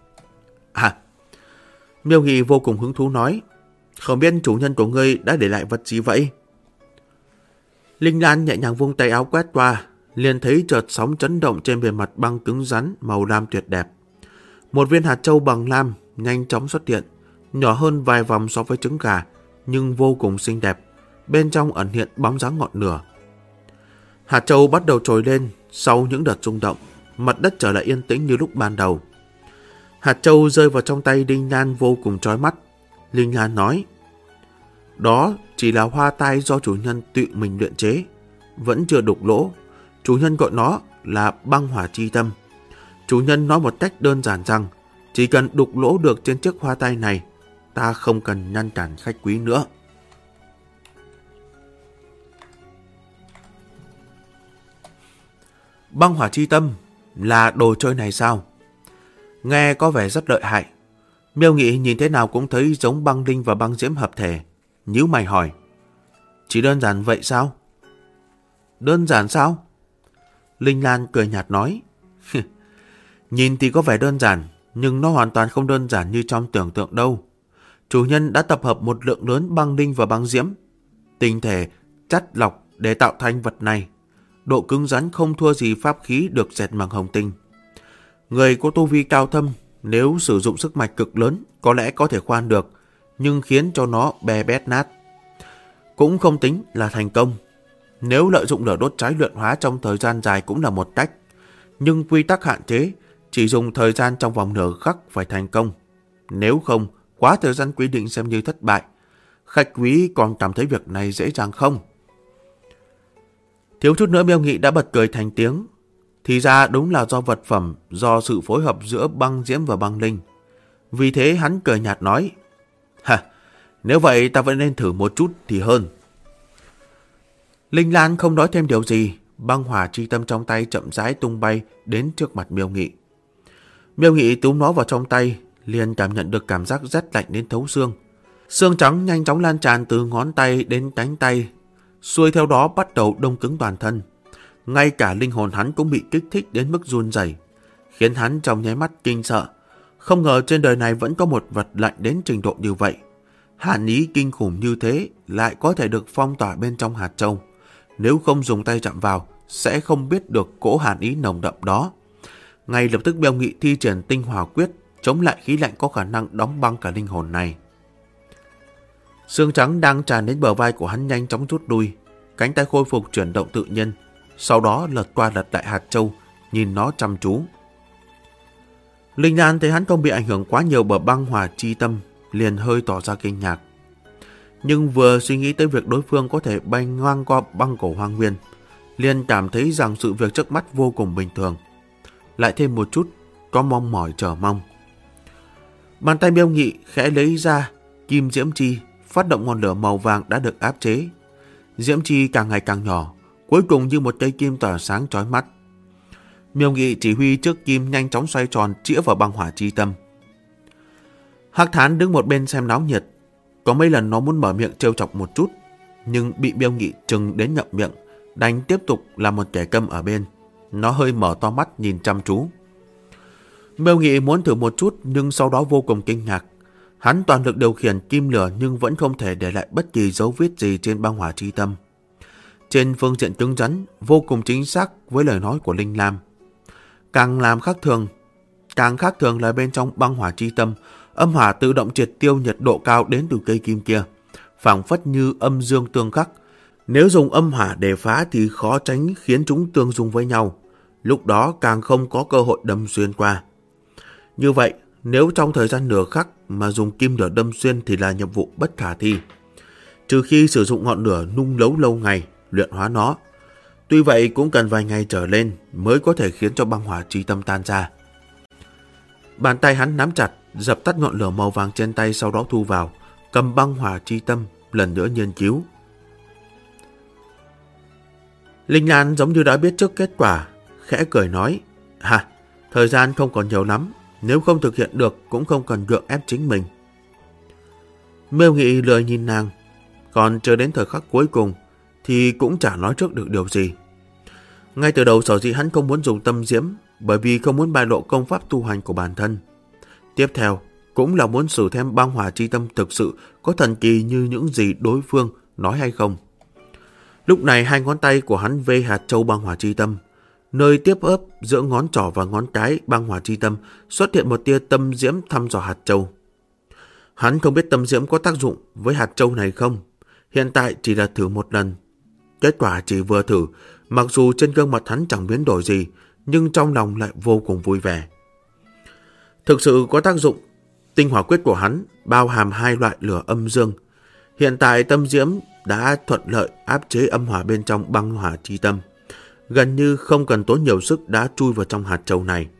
Miêu Nghị vô cùng hứng thú nói. Không biết chủ nhân của ngươi đã để lại vật gì vậy? Linh Lan nhẹ nhàng vung tay áo quét qua, liền thấy chợt sóng chấn động trên bề mặt băng cứng rắn màu lam tuyệt đẹp. Một viên hạt châu bằng lam nhanh chóng xuất hiện, nhỏ hơn vài vòng so với trứng gà, nhưng vô cùng xinh đẹp. Bên trong ẩn hiện bóng dáng ngọn lửa. Hạt châu bắt đầu trồi lên, sau những đợt rung động, mặt đất trở lại yên tĩnh như lúc ban đầu. Hạt châu rơi vào trong tay Linh Lan vô cùng chói mắt. Linh Lan nói, đó chỉ là hoa tai do chủ nhân tự mình luyện chế, vẫn chưa đục lỗ. Chủ nhân gọi nó là băng hỏa chi tâm. Chủ nhân nói một cách đơn giản rằng, chỉ cần đục lỗ được trên chiếc hoa tai này, ta không cần ngăn cản khách quý nữa. Băng hỏa chi tâm là đồ chơi này sao? Nghe có vẻ rất lợi hại. Miêu Nghị nhìn thế nào cũng thấy giống băng đinh và băng diễm hợp thể, nhíu mày hỏi. Chỉ đơn giản vậy sao? Đơn giản sao? Linh Lan cười nhạt nói. Nhìn thì có vẻ đơn giản, nhưng nó hoàn toàn không đơn giản như trong tưởng tượng đâu. Chủ nhân đã tập hợp một lượng lớn băng đinh và băng diễm, tinh thể, chắt lọc để tạo thành vật này. Độ cứng rắn không thua gì pháp khí được dệt bằng hồng tinh. Người có tu vi cao thâm, nếu sử dụng sức mạnh cực lớn, có lẽ có thể khoan được, nhưng khiến cho nó bè bét nát cũng không tính là thành công. Nếu lợi dụng lửa đốt cháy luyện hóa trong thời gian dài cũng là một cách, nhưng quy tắc hạn chế, chỉ dùng thời gian trong vòng nửa khắc phải thành công. Nếu không, quá thời gian quy định xem như thất bại. Khách quý còn cảm thấy việc này dễ dàng không? Thiếu chút nữa Miêu Nghị đã bật cười thành tiếng. Thì ra đúng là do vật phẩm, do sự phối hợp giữa băng diễm và băng linh. Vì thế hắn cười nhạt nói, nếu vậy ta vẫn nên thử một chút thì hơn. Linh Lan không nói thêm điều gì, băng hỏa chi tâm trong tay chậm rãi tung bay đến trước mặt Miêu Nghị. Miêu Nghị túm nó vào trong tay, liền cảm nhận được cảm giác rét lạnh đến thấu xương. Xương trắng nhanh chóng lan tràn từ ngón tay đến cánh tay, xuôi theo đó bắt đầu đông cứng toàn thân. Ngay cả linh hồn hắn cũng bị kích thích đến mức run rẩy, khiến hắn trong nháy mắt kinh sợ. Không ngờ trên đời này vẫn có một vật lạnh đến trình độ như vậy. Hàn ý kinh khủng như thế lại có thể được phong tỏa bên trong hạt châu. Nếu không dùng tay chạm vào, sẽ không biết được cỗ hàn ý nồng đậm đó. Ngay lập tức Miêu Nghị thi triển tinh hỏa quyết, chống lại khí lạnh có khả năng đóng băng cả linh hồn này. Xương trắng đang tràn đến bờ vai của hắn nhanh chóng rút lui, cánh tay khôi phục chuyển động tự nhiên, sau đó lật qua lật lại hạt châu, nhìn nó chăm chú. Linh Lan thấy hắn không bị ảnh hưởng quá nhiều bởi băng hỏa chi tâm, liền hơi tỏ ra kinh ngạc. Nhưng vừa suy nghĩ tới việc đối phương có thể bay ngang qua băng cổ hoang nguyên, liền cảm thấy rằng sự việc trước mắt vô cùng bình thường. Lại thêm một chút có mong mỏi chờ mong. Bàn tay Miêu Nghị khẽ lấy ra kim diễm chi, phát động ngọn lửa màu vàng đã được áp chế. Diễm chi càng ngày càng nhỏ, cuối cùng như một cây kim tỏa sáng chói mắt. Miêu Nghị chỉ huy trước kim nhanh chóng xoay tròn chĩa vào băng hỏa chi tâm. Hắc Thán đứng một bên xem náo nhiệt. Có mấy lần nó muốn mở miệng trêu chọc một chút, nhưng bị Miêu Nghị trừng đến ngậm miệng, đành tiếp tục là một kẻ câm ở bên. Nó hơi mở to mắt nhìn chăm chú. Miêu Nghị muốn thử một chút nhưng sau đó vô cùng kinh ngạc. Hắn toàn lực điều khiển kim lửa nhưng vẫn không thể để lại bất kỳ dấu vết gì trên băng hỏa chi tâm. Trên phương diện cứng rắn, vô cùng chính xác với lời nói của Linh Lam. Càng khác thường là bên trong băng hỏa chi tâm, âm hỏa tự động triệt tiêu nhiệt độ cao đến từ cây kim kia, phảng phất như âm dương tương khắc. Nếu dùng âm hỏa để phá thì khó tránh khiến chúng tương dung với nhau, lúc đó càng không có cơ hội đâm xuyên qua. Như vậy, nếu trong thời gian nửa khắc mà dùng kim lửa đâm xuyên thì là nhiệm vụ bất khả thi, trừ khi sử dụng ngọn lửa nung lâu ngày, luyện hóa nó. Tuy vậy cũng cần vài ngày trở lên mới có thể khiến cho băng hỏa chi tâm tan ra. Bàn tay hắn nắm chặt, dập tắt ngọn lửa màu vàng trên tay, sau đó thu vào, cầm băng hỏa chi tâm lần nữa nghiên cứu. Linh Lan giống như đã biết trước kết quả, khẽ cười nói: thời gian không còn nhiều lắm, nếu không thực hiện được cũng không cần gượng ép chính mình. Miêu Nghị lười nhìn nàng, còn chờ đến thời khắc cuối cùng thì cũng chả nói trước được điều gì. Ngay từ đầu sở dĩ hắn không muốn dùng tâm diễm, bởi vì không muốn bại lộ công pháp tu hành của bản thân. Tiếp theo cũng là muốn sử thêm băng hỏa chi tâm thực sự có thần kỳ như những gì đối phương nói hay không. Lúc này hai ngón tay của hắn vê hạt châu băng hỏa chi tâm, nơi tiếp ấp giữa ngón trỏ và ngón cái băng hỏa chi tâm xuất hiện một tia tâm diễm thăm dò hạt châu. Hắn không biết tâm diễm có tác dụng với hạt châu này không, hiện tại chỉ là thử một lần. Kết quả chỉ vừa thử, mặc dù trên gương mặt hắn chẳng biến đổi gì, nhưng trong lòng lại vô cùng vui vẻ. Thực sự có tác dụng. Tinh hỏa quyết của hắn bao hàm hai loại lửa âm dương. Hiện tại tâm diễm đã thuận lợi áp chế âm hỏa bên trong băng hỏa chi tâm, gần như không cần tốn nhiều sức đã chui vào trong hạt châu này.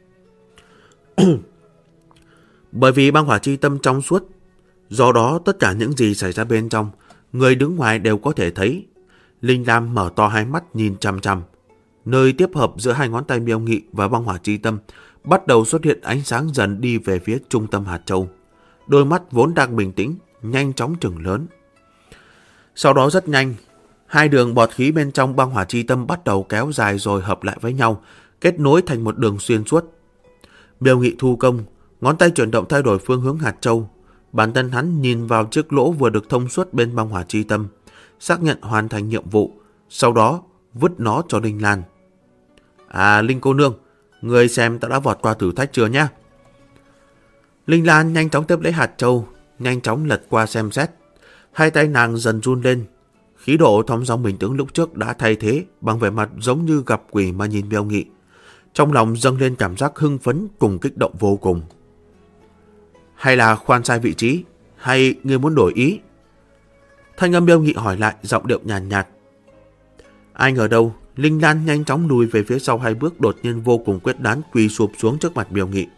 Bởi vì băng hỏa chi tâm trong suốt, do đó tất cả những gì xảy ra bên trong, người đứng ngoài đều có thể thấy. Linh Lam mở to hai mắt nhìn chằm chằm. Nơi tiếp hợp giữa hai ngón tay Miêu Nghị và băng hỏa chi tâm bắt đầu xuất hiện ánh sáng dần đi về phía trung tâm hạt châu. Đôi mắt vốn đang bình tĩnh nhanh chóng chừng lớn. Sau đó rất nhanh, hai đường bọt khí bên trong băng hỏa chi tâm bắt đầu kéo dài rồi hợp lại với nhau, kết nối thành một đường xuyên suốt. Miêu Nghị thu công, ngón tay chuyển động thay đổi phương hướng hạt châu. Bản thân hắn nhìn vào chiếc lỗ vừa được thông suốt bên băng hỏa chi tâm, xác nhận hoàn thành nhiệm vụ, sau đó vứt nó cho Linh Lan. Linh cô nương, người xem ta đã vọt qua thử thách chưa nhá? Linh Lan nhanh chóng tiếp lấy hạt châu, nhanh chóng lật qua xem xét. Hai tay nàng dần run lên. Khí độ thong dong bình tĩnh lúc trước đã thay thế bằng vẻ mặt giống như gặp quỷ mà nhìn Miêu Nghị. Trong lòng dâng lên cảm giác hưng phấn cùng kích động vô cùng. Hay là khoan sai vị trí, hay ngươi muốn đổi ý? Thanh âm Miêu Nghị hỏi lại, giọng điệu nhàn nhạt. Ai ngờ đâu, Linh Lan nhanh chóng lùi về phía sau hai bước, đột nhiên vô cùng quyết đoán quỳ sụp xuống trước mặt Miêu Nghị.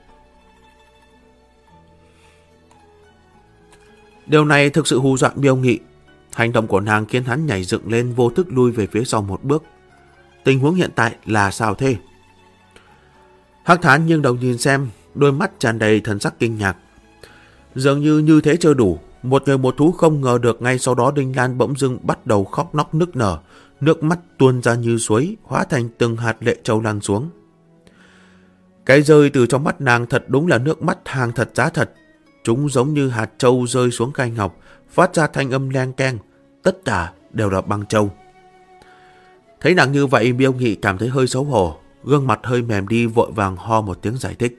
Điều này thực sự hù dọa Miêu Nghị. Hành động của nàng khiến hắn nhảy dựng lên, vô thức lui về phía sau một bước. Tình huống hiện tại là sao thế? Hắc Thán nghiêng đầu nhìn xem, đôi mắt tràn đầy thần sắc kinh ngạc. Dường như thế chưa đủ, một người một thú không ngờ được ngay sau đó Linh Lan bỗng dưng bắt đầu khóc nóc nức nở, nước mắt tuôn ra như suối, hóa thành từng hạt lệ trâu lan xuống. Cái rơi từ trong mắt nàng thật đúng là nước mắt hàng thật giá thật. Chúng giống như hạt trâu rơi xuống cây ngọc, phát ra thanh âm leng keng, tất cả đều là băng trâu. Thấy nàng như vậy, Miêu Nghị cảm thấy hơi xấu hổ, gương mặt hơi mềm đi, vội vàng ho một tiếng giải thích.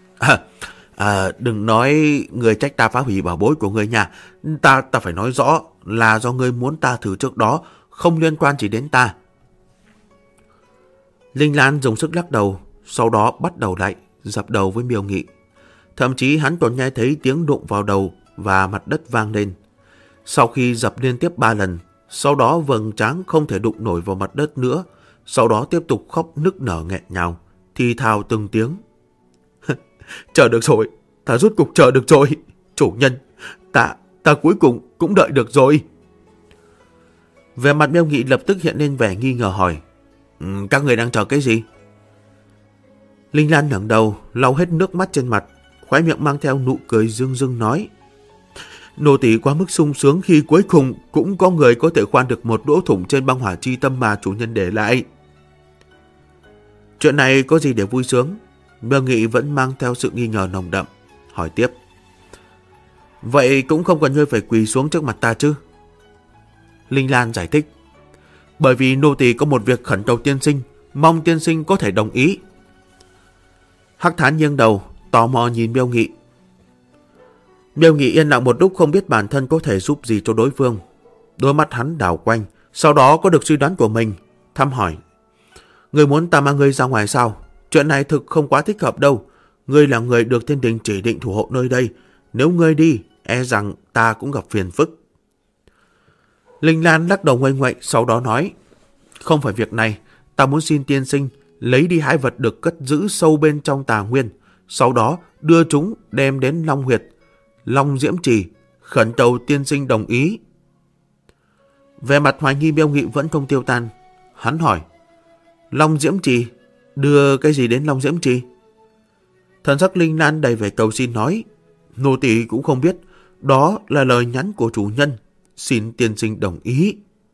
Đừng nói người trách ta phá hủy bảo bối của người nhà, ta phải nói rõ là do ngươi muốn ta thử trước đó, không liên quan chỉ đến ta. Linh Lan dùng sức lắc đầu, sau đó bắt đầu lại dập đầu với Miêu Nghị. Thậm chí hắn còn nghe thấy tiếng đụng vào đầu và mặt đất vang lên. Sau khi dập liên tiếp 3 lần, sau đó vầng trán không thể đụng nổi vào mặt đất nữa, sau đó tiếp tục khóc nức nở nghẹn ngào, thì thào từng tiếng. Chờ được rồi, ta rốt cục chờ được rồi. Chủ nhân, ta cuối cùng cũng đợi được rồi. Vẻ mặt Miêu Nghị lập tức hiện lên vẻ nghi ngờ hỏi. Các người đang chờ cái gì? Linh Lan ngẩng đầu, lau hết nước mắt trên mặt, khóe miệng mang theo nụ cười rưng rưng nói. Nô tỳ quá mức sung sướng khi cuối cùng cũng có người có thể khoan được một lỗ thủng trên băng hỏa chi tâm mà chủ nhân để lại. Chuyện này có gì để vui sướng? Miêu Nghị vẫn mang theo sự nghi ngờ nồng đậm, hỏi tiếp. Vậy cũng không cần ngươi phải quỳ xuống trước mặt ta chứ? Linh Lan giải thích. Bởi vì nô tỳ có một việc khẩn cầu tiên sinh, mong tiên sinh có thể đồng ý. Hắc Thán nghiêng đầu, tò mò nhìn Miêu Nghị. Miêu Nghị yên lặng một lúc không biết bản thân có thể giúp gì cho đối phương. Đôi mắt hắn đảo quanh, sau đó có được suy đoán của mình, thăm hỏi. Ngươi muốn ta mang ngươi ra ngoài sao? Chuyện này thực không quá thích hợp đâu. Ngươi là người được thiên đình chỉ định thủ hộ nơi đây. Nếu ngươi đi, e rằng ta cũng gặp phiền phức. Linh Lan lắc đầu nguây nguậy, sau đó nói. Không phải việc này, ta muốn xin tiên sinh lấy đi 2 vật được cất giữ sâu bên trong Tà Nguyên, sau đó đưa chúng đem đến Long Huyệt, Long Diễm Trì, khẩn cầu tiên sinh đồng ý. Về mặt hoài nghi Miêu Nghị vẫn không tiêu tan. Hắn hỏi. Long Diễm Trì? Đưa cái gì đến Long Diễm Trì? Thần sắc Linh Lan đầy vẻ cầu xin nói. Nô tỳ cũng không biết, đó là lời nhắn của chủ nhân, xin tiên sinh đồng ý.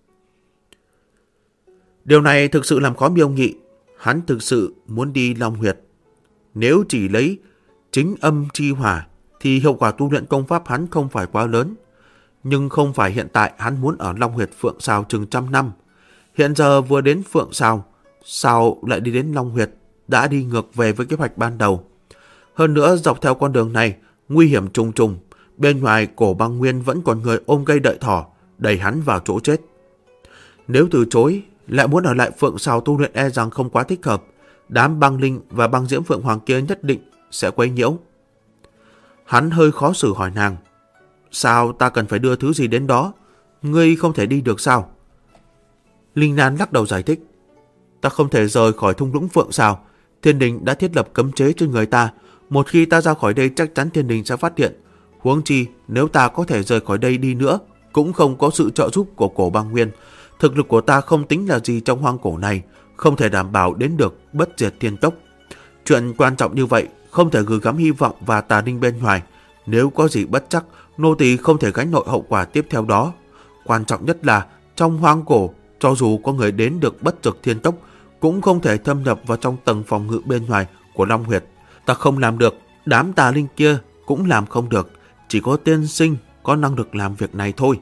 Điều này thực sự làm khó Miêu Nghị. Hắn thực sự muốn đi Long Huyệt. Nếu chỉ lấy chính âm chi hỏa thì hiệu quả tu luyện công pháp hắn không phải quá lớn. Nhưng không phải hiện tại hắn muốn ở Long Huyệt Phượng Sào chừng 100 năm. Hiện giờ vừa đến Phượng Sào, sao lại đi đến Long Huyệt, đã đi ngược về với kế hoạch ban đầu. Hơn nữa dọc theo con đường này, nguy hiểm trùng trùng, bên ngoài Cổ Băng Nguyên vẫn còn người ôm cây đợi thỏ, đẩy hắn vào chỗ chết. Nếu từ chối, lại muốn ở lại Phượng Sào tu luyện e rằng không quá thích hợp, đám băng linh và băng diễm Phượng Hoàng kia nhất định sẽ quấy nhiễu. Hắn hơi khó xử hỏi nàng. Sao ta cần phải đưa thứ gì đến đó? Ngươi không thể đi được sao? Linh Lan lắc đầu giải thích. Ta không thể rời khỏi thung lũng Phượng Sào. Thiên đình đã thiết lập cấm chế trên người ta. Một khi ta ra khỏi đây chắc chắn thiên đình sẽ phát hiện. Huống chi nếu ta có thể rời khỏi đây đi nữa, cũng không có sự trợ giúp của Cổ Băng Nguyên. Thực lực của ta không tính là gì trong hoang cổ này, không thể đảm bảo đến được bất diệt thiên tốc. Chuyện quan trọng như vậy không thể gửi gắm hy vọng và tà linh bên ngoài. Nếu có gì bất chắc, nô tỳ không thể gánh nổi hậu quả tiếp theo đó. Quan trọng nhất là trong hoang cổ, cho dù có người đến được bất diệt thiên tốc, cũng không thể thâm nhập vào trong tầng phòng ngự bên ngoài của Long Huyệt. Ta không làm được, đám tà linh kia cũng làm không được. Chỉ có tiên sinh có năng lực làm việc này thôi.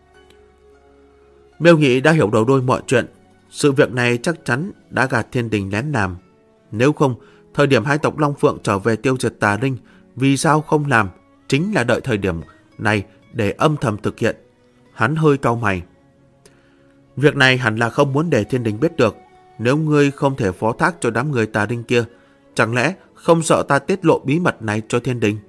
Miêu Nghị đã hiểu đầu đuôi mọi chuyện. Sự việc này chắc chắn đã gạt thiên đình lén làm. Nếu không, thời điểm hai tộc Long Phượng trở về tiêu diệt tà linh, vì sao không làm? Chính là đợi thời điểm này để âm thầm thực hiện. Hắn hơi cau mày. Việc này hẳn là không muốn để thiên đình biết được. Nếu ngươi không thể phó thác cho đám người tà linh kia, chẳng lẽ không sợ ta tiết lộ bí mật này cho thiên đình?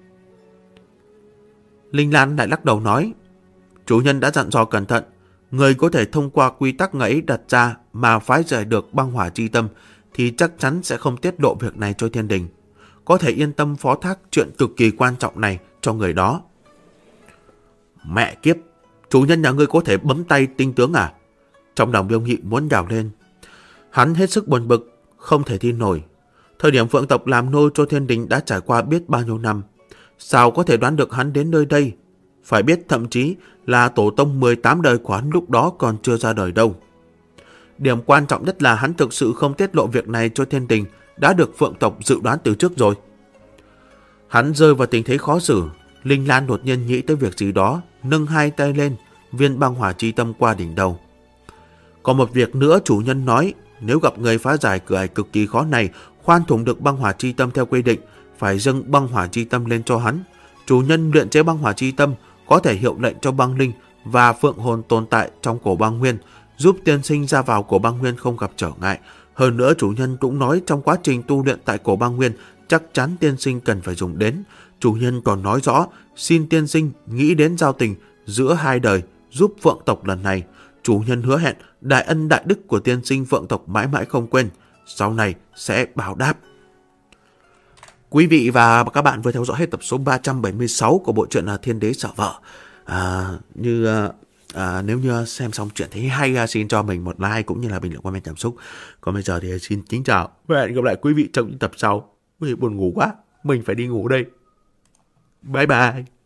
Linh Lan lại lắc đầu nói. Chủ nhân đã dặn dò cẩn thận. Người có thể thông qua quy tắc ngài ấy đặt ra mà phái giải được băng hỏa chi tâm thì chắc chắn sẽ không tiết lộ việc này cho thiên đình. Có thể yên tâm phó thác chuyện cực kỳ quan trọng này cho người đó. Mẹ kiếp, chủ nhân nhà ngươi có thể bấm tay tinh tướng à? Trong lòng Miêu Nghị muốn gào lên. Hắn hết sức buồn bực, không thể tin nổi. Thời điểm Phượng tộc làm nô cho thiên đình đã trải qua biết bao nhiêu năm. Sao có thể đoán được hắn đến nơi đây? Phải biết thậm chí là tổ tông 18 đời của hắn lúc đó còn chưa ra đời đâu. Điểm quan trọng nhất là hắn thực sự không tiết lộ việc này cho thiên đình, đã được Phượng tộc dự đoán từ trước rồi. Hắn rơi vào tình thế khó xử. Linh Lan đột nhiên nghĩ tới việc gì đó, nâng hai tay lên, viên băng hỏa chi tâm qua đỉnh đầu. Còn một việc nữa, chủ nhân nói, nếu gặp người phá giải cửa ải cực kỳ khó này, khoan thủng được băng hỏa chi tâm theo quy định, phải dâng băng hỏa chi tâm lên cho hắn. Chủ nhân luyện chế băng hỏa chi tâm có thể hiệu lệnh cho băng linh và phượng hồn tồn tại trong Cổ Băng Nguyên, giúp tiên sinh ra vào Cổ Băng Nguyên không gặp trở ngại. Hơn nữa chủ nhân cũng nói trong quá trình tu luyện tại Cổ Băng Nguyên chắc chắn tiên sinh cần phải dùng đến. Chủ nhân còn nói rõ xin tiên sinh nghĩ đến giao tình giữa hai đời giúp Phượng tộc lần này. Chủ nhân hứa hẹn đại ân đại đức của tiên sinh Phượng tộc mãi mãi không quên, sau này sẽ báo đáp. Quý vị và các bạn vừa theo dõi hết tập số 376 của bộ truyện Thiên Đế Sợ Vợ. Nếu như xem xong chuyện thấy hay, xin cho mình một like cũng như là bình luận comment cảm xúc. Còn bây giờ thì xin kính chào và hẹn gặp lại quý vị trong những tập sau. Buồn ngủ quá, mình phải đi ngủ đây. Bye bye.